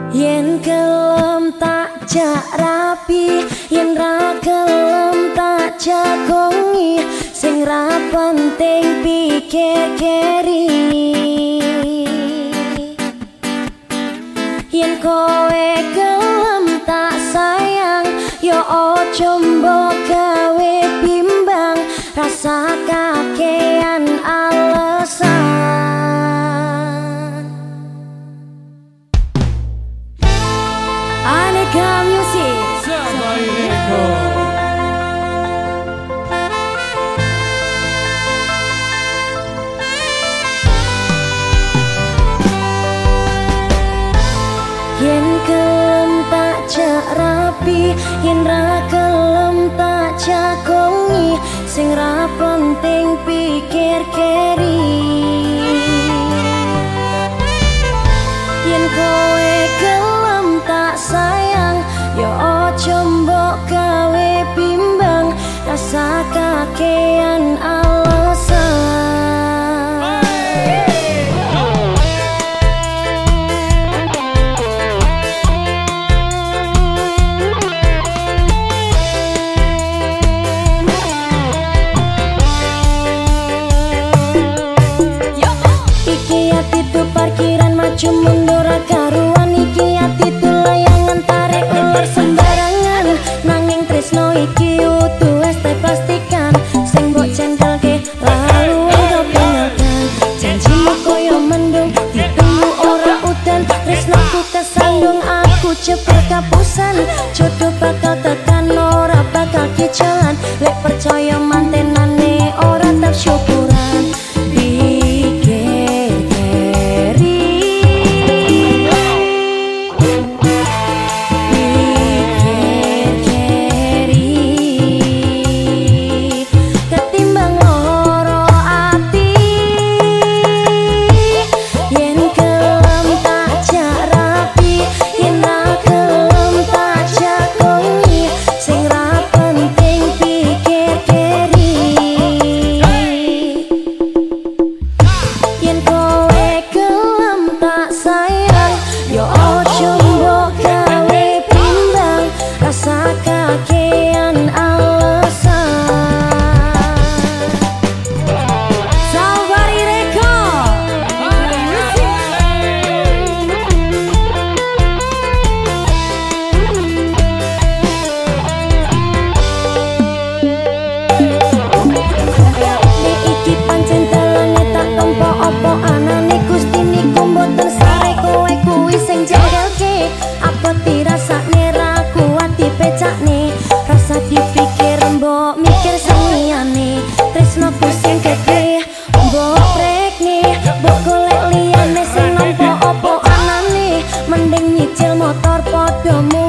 Yen gelem tak jak rapi, yen ra gelem tak jagongi, sing ra penting pikir keri. Yen kowe gelem tak sayang, yo ojo mbok gawe bimbang, rasa kakean alasan. Aneka Music Sampai Record. Yen gelem tak jak rapi, yen ra gelem tak jagongi, sing ra penting pikir keri. Yen kowe gelem tak sayang, yo ojo mbok gawe bimbang, rasa kakean alasan. Parkiran maju mundur karuan, iki ati tu layangan tarik ulur sembarangan. Nanging tresno iki utuh es teh plastikan, sing mbok cendhelke lalu engkau tinggalkan. Janjimu koyo mendung ditunggu ora udan, tresnoku kesandung aku cepet kapusan. Jodoh bakal tekan ora bakal kicelan, lek percaya mantenane ora tak syukuran. Motor podo